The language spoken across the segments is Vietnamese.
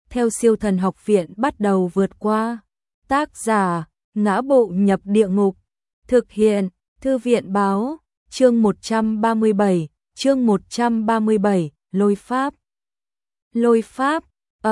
theo Siêu Thần Học Viện bắt đầu vượt qua. Tác giả: Ngã Bộ Nhập Địa Ngục. Thực hiện: Thư viện báo. Chương 137, Lôi Pháp. Lôi Pháp.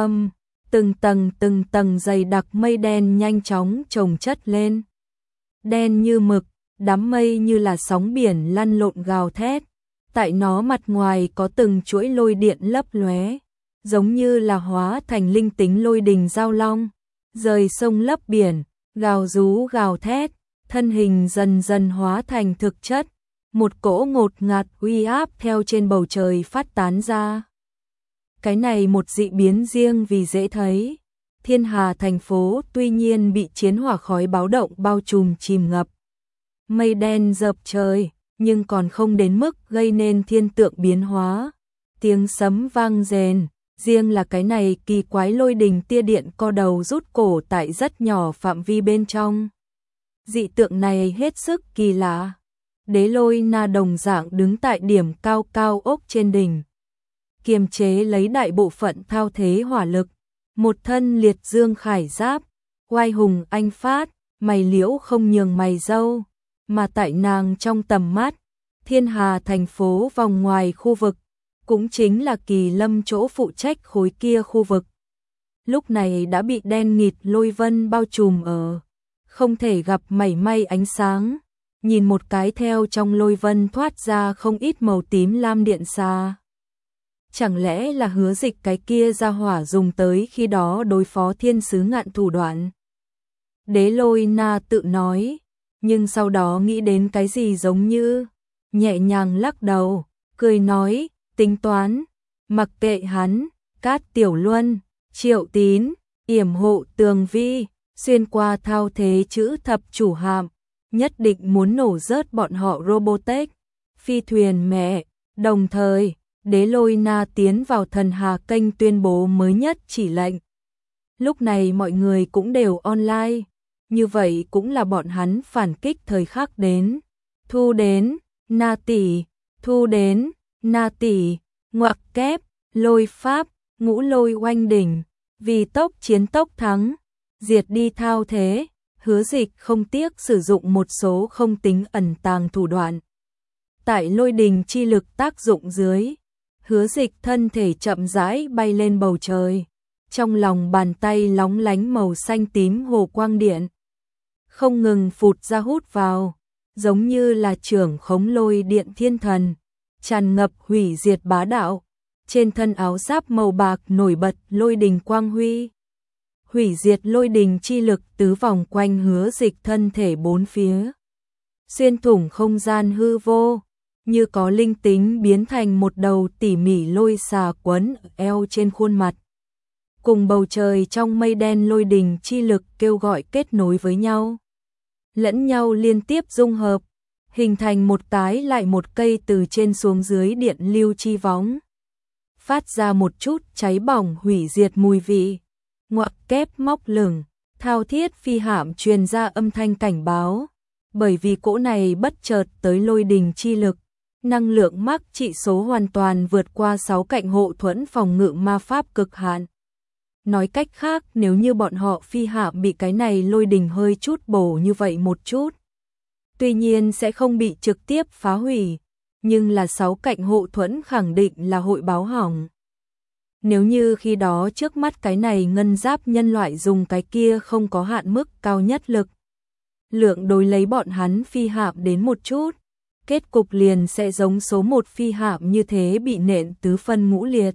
Từng tầng dày đặc mây đen nhanh chóng chồng chất lên. Đen như mực, đám mây như là sóng biển lăn lộn gào thét. Tại nó mặt ngoài có từng chuỗi lôi điện lấp lóe, giống như là hóa thành linh tính lôi đình giao long, rời sông lấp biển, gào rú gào thét, thân hình dần dần hóa thành thực chất, một cỗ ngột ngạt uy áp theo trên bầu trời phát tán ra. Cái này một dị biến riêng vì dễ thấy. Thiên Hà thành phố tuy nhiên bị chiến hỏa khói báo động bao trùm chìm ngập. Mây đen dợp trời, nhưng còn không đến mức gây nên thiên tượng biến hóa. Tiếng sấm vang rền, riêng là cái này kỳ quái lôi đình tia điện co đầu rút cổ tại rất nhỏ phạm vi bên trong. Dị tượng này hết sức kỳ lạ. Đế Lôi Na đồng dạng đứng tại điểm cao cao ốc trên đỉnh, kiềm chế lấy đại bộ phận thao thế hỏa lực, một thân liệt dương khải giáp, oai hùng anh phát, mày liễu không nhường mày râu, mà tại nàng trong tầm mắt, Thiên Hà thành phố vòng ngoài khu vực, cũng chính là Kỳ Lâm chỗ phụ trách khối kia khu vực. Lúc này đã bị đen nghịt lôi vân bao trùm ở, không thể gặp mảy may ánh sáng, nhìn một cái theo trong lôi vân thoát ra không ít màu tím lam điện xa. Chẳng lẽ là Hứa Dịch cái kia ra hỏa dùng tới khi đó đối phó thiên sứ ngạn thủ đoạn? Đế Lôi Na tự nói, nhưng sau đó nghĩ đến cái gì giống như, nhẹ nhàng lắc đầu, cười nói, tính toán, mặc kệ hắn, Cát Tiểu Luân, Triệu Tín, yểm hộ Tường Vi, xuyên qua thao thế chữ thập chủ hạm, nhất định muốn nổ rớt bọn họ Robotech, phi thuyền mẹ, đồng thời Đế Lôi Na tiến vào Thần Hà kênh tuyên bố mới nhất chỉ lệnh. Lúc này mọi người cũng đều online, như vậy cũng là bọn hắn phản kích thời khắc đến. Thu đến, Na tỷ, thu đến, Na tỷ, ngoặc kép, lôi pháp, ngũ lôi oanh đỉnh, vì tốc chiến tốc thắng, diệt đi thao thế, Hứa Dịch không tiếc sử dụng một số không tính ẩn tàng thủ đoạn. Tại lôi đình chi lực tác dụng dưới, Hứa Dịch thân thể chậm rãi bay lên bầu trời, trong lòng bàn tay lóng lánh màu xanh tím hồ quang điện, không ngừng phụt ra hút vào, giống như là trưởng khống lôi điện thiên thần, tràn ngập hủy diệt bá đạo, trên thân áo giáp màu bạc nổi bật lôi đình quang huy. Hủy diệt lôi đình chi lực tứ vòng quanh Hứa Dịch thân thể bốn phía, xuyên thủng không gian hư vô, như có linh tính biến thành một đầu tỉ mỉ lôi xà quấn eo trên khuôn mặt. Cùng bầu trời trong mây đen lôi đình chi lực kêu gọi kết nối với nhau, lẫn nhau liên tiếp dung hợp, hình thành một cái lại một cây từ trên xuống dưới điện lưu chi võng, phát ra một chút cháy bỏng hủy diệt mùi vị. Ngoặc kép móc lửng, thao thiết phi hạm truyền ra âm thanh cảnh báo, bởi vì cỗ này bất chợt tới lôi đình chi lực, năng lượng mắc trị số hoàn toàn vượt qua 6 cạnh hộ thuẫn phòng ngự ma pháp cực hạn. Nói cách khác, nếu như bọn họ phi hạm bị cái này lôi đình hơi chút bổ như vậy một chút, tuy nhiên sẽ không bị trực tiếp phá hủy, nhưng là 6 cạnh hộ thuẫn khẳng định là hội báo hỏng. Nếu như khi đó trước mắt cái này ngân giáp nhân loại dùng cái kia không có hạn mức cao nhất lực lượng đối lấy bọn hắn phi hạm đến một chút, kết cục liền sẽ giống số 1 phi hạm như thế bị nện tứ phân ngũ liệt.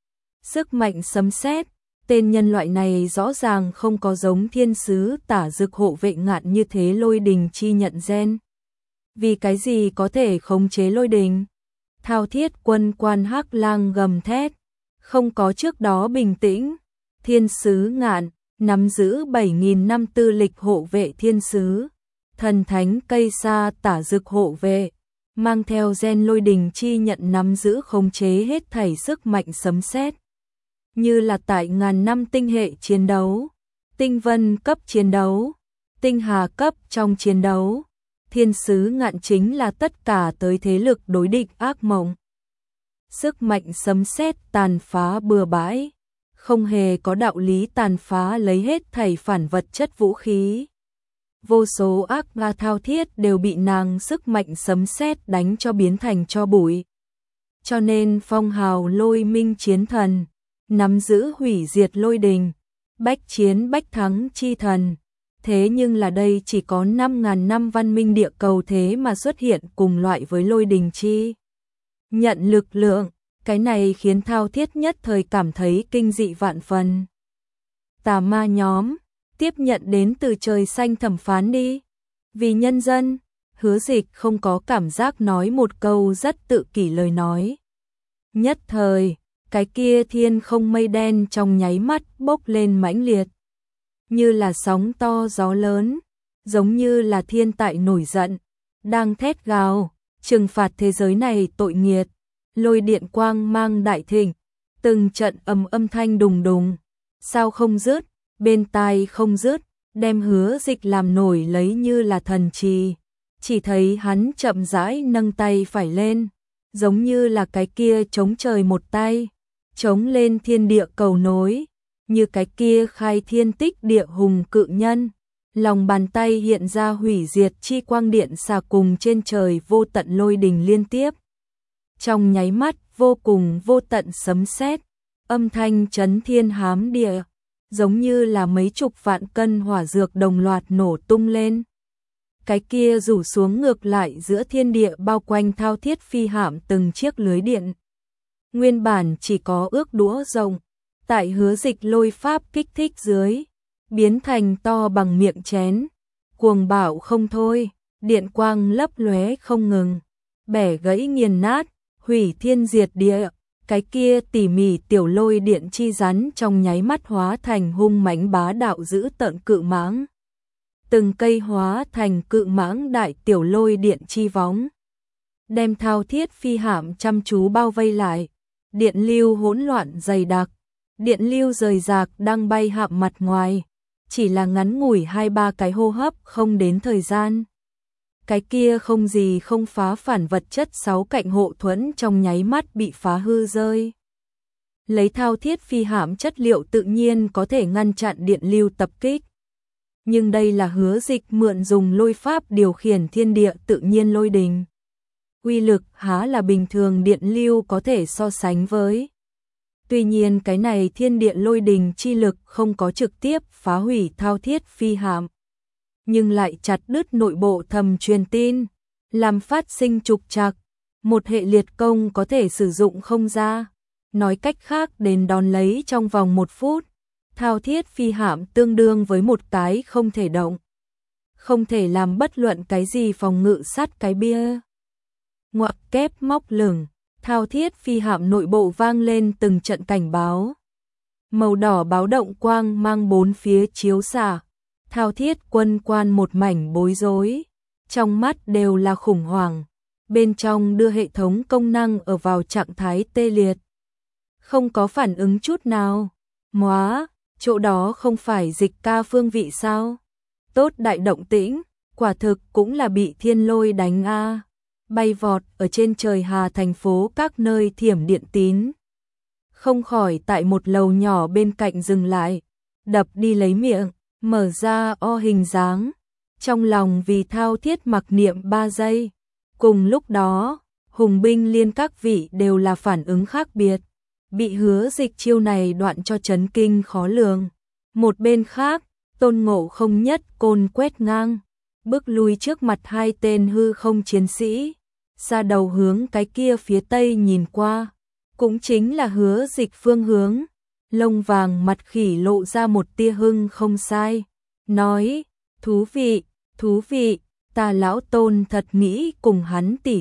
Sức mạnh sấm sét, tên nhân loại này rõ ràng không có giống thiên sứ Tả Dực hộ vệ ngạn như thế lôi đình chi nhận gen. Vì cái gì có thể khống chế lôi đình? Thao thiết quân quan Hắc Lang gầm thét, không có trước đó bình tĩnh. Thiên sứ ngạn, nắm giữ 7.000 năm tư lịch hộ vệ thiên sứ, thần thánh cây sa Tả Dực hộ vệ, mang theo gen lôi đình chi nhận nắm giữ khống chế hết thảy sức mạnh sấm sét. Như là tại ngàn năm tinh hệ chiến đấu, tinh vân cấp chiến đấu, tinh hà cấp trong chiến đấu, thiên sứ ngạn chính là tất cả tới thế lực đối địch ác mộng. Sức mạnh sấm sét tàn phá bừa bãi, không hề có đạo lý tàn phá lấy hết thảy phản vật chất vũ khí. Vô số ác ma thao thiết đều bị nàng sức mạnh sấm sét đánh cho biến thành tro bụi. Cho nên phong hào Lôi Minh chiến thần, nắm giữ hủy diệt lôi đình, bách chiến bách thắng chi thần. Thế nhưng là đây chỉ có 5.000 năm văn minh địa cầu thế mà xuất hiện cùng loại với lôi đình chi nhận lực lượng, cái này khiến thao thiết nhất thời cảm thấy kinh dị vạn phần. Tà ma nhóm, tiếp nhận đến từ trời xanh thẩm phán đi. Vì nhân dân, Hứa Dịch không có cảm giác nói một câu rất tự kỷ lời nói. Nhất thời, cái kia thiên không mây đen trong nháy mắt bốc lên mãnh liệt. Như là sóng to gió lớn, giống như là thiên tại nổi giận, đang thét gào, trừng phạt thế giới này tội nghiệt. Lôi điện quang mang đại thịnh, từng trận âm thanh đùng đùng, sao không dứt, bên tai không dứt, đem Hứa Dịch làm nổi lấy như là thần trì. Chỉ thấy hắn chậm rãi nâng tay phải lên, giống như là cái kia chống trời một tay, chống lên thiên địa cầu nối, như cái kia khai thiên tích địa hùng cự nhân. Lòng bàn tay hiện ra hủy diệt chi quang điện xà cùng trên trời vô tận lôi đình liên tiếp. Trong nháy mắt vô cùng vô tận sấm sét, âm thanh chấn thiên hám địa, giống như là mấy chục vạn cân hỏa dược đồng loạt nổ tung lên. Cái kia rủ xuống ngược lại giữa thiên địa bao quanh thao thiết phi hạm từng chiếc lưới điện. Nguyên bản chỉ có ước đũa rộng, tại Hứa Dịch lôi pháp kích thích dưới, biến thành to bằng miệng chén, cuồng bạo không thôi, điện quang lấp lóe không ngừng, bẻ gãy nghiền nát, hủy thiên diệt địa. Cái kia tỉ mỉ tiểu lôi điện chi rắn trong nháy mắt hóa thành hung mãnh bá đạo dữ tợn cự mãng. Từng cây hóa thành cự mãng đại tiểu lôi điện chi võng, đem thao thiết phi hạm chăm chú bao vây lại. Điện lưu hỗn loạn dày đặc, điện lưu rời rạc đang bay hạm mặt ngoài, chỉ là ngắn ngủi 2-3 cái hô hấp không đến thời gian. Cái kia không gì không phá phản vật chất 6 cạnh hộ thuẫn trong nháy mắt bị phá hư rơi. Lấy thao thiết phi hạm chất liệu tự nhiên có thể ngăn chặn điện lưu tập kích. Nhưng đây là Hứa Dịch mượn dùng lôi pháp điều khiển thiên địa tự nhiên lôi đình. Uy lực há là bình thường điện lưu có thể so sánh với. Tuy nhiên cái này thiên địa lôi đình chi lực không có trực tiếp phá hủy thao thiết phi hạm, nhưng lại chặt đứt nội bộ thầm truyền tin, làm phát sinh trục trặc, một hệ liệt công có thể sử dụng không ra. Nói cách khác đến đón lấy trong vòng 1 phút, thao thiết phi hạm tương đương với một cái không thể động, không thể làm bất luận cái gì phòng ngự sát cái bia. Ngoặc kép móc lửng, thao thiết phi hạm nội bộ vang lên từng trận cảnh báo. Màu đỏ báo động quang mang bốn phía chiếu xạ. Thao thiết quân quan một mảnh bối rối, trong mắt đều là khủng hoảng, bên trong đưa hệ thống công năng ở vào trạng thái tê liệt. Không có phản ứng chút nào. Móa, chỗ đó không phải Dịch ca phương vị sao? Tốt đại động tĩnh, quả thực cũng là bị thiên lôi đánh a. Bay vọt ở trên trời Hà thành phố các nơi thiểm điện tín. Không khỏi tại một lầu nhỏ bên cạnh dừng lại, đập đi lấy miệng, mở ra o hình dáng, trong lòng vì thao thiết mặc niệm 3 giây. Cùng lúc đó, hùng binh liên các vị đều là phản ứng khác biệt, bị Hứa Dịch chiêu này đoạn cho chấn kinh khó lường. Một bên khác, Tôn Ngộ Không nhất côn quét ngang, bước lui trước mặt 2 tên hư không chiến sĩ, ra đầu hướng cái kia phía tây nhìn qua, cũng chính là Hứa Dịch phương hướng. Lông vàng mặt khỉ lộ ra một tia hưng không sai, nói, thú vị, ta lão Tôn thật nghĩ cùng hắn tỉ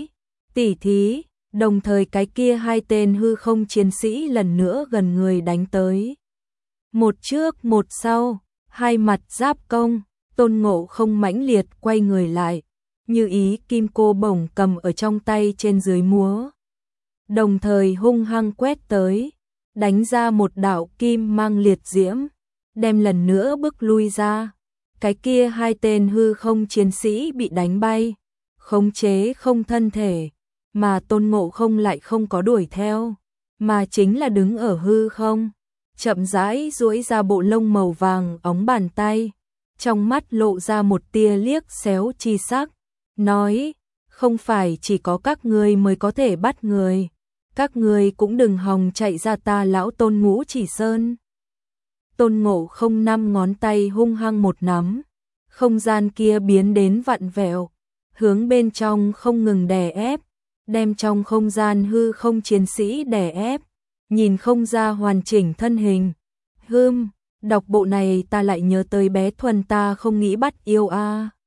thí, đồng thời cái kia 2 tên hư không chiến sĩ lần nữa gần người đánh tới. Một trước một sau, 2 mặt giáp công, Tôn Ngộ Không mãnh liệt quay người lại, như ý kim cô bổng cầm ở trong tay trên dưới múa. Đồng thời hung hăng quét tới, đánh ra một đạo kim mang liệt diễm, đem lần nữa bước lui ra. Cái kia 2 tên hư không chiến sĩ bị đánh bay, khống chế không thân thể, mà Tôn Ngộ Không lại không có đuổi theo, mà chính là đứng ở hư không. chậm rãi duỗi ra bộ lông màu vàng óng bàn tay, trong mắt lộ ra một tia liếc xéo chi sắc, nói, không phải chỉ có các ngươi mới có thể bắt người, các ngươi cũng đừng hòng chạy ra ta lão Tôn Ngũ Chỉ Sơn. Tôn Ngộ Không 5 ngón tay hung hăng một nắm, không gian kia biến đến vặn vẹo, hướng bên trong không ngừng đè ép, đem trong không gian hư không chiến sĩ đè ép, nhìn không ra hoàn chỉnh thân hình. Đọc bộ này ta lại nhớ tới bé Thuần ta không nghĩ bắt yêu a.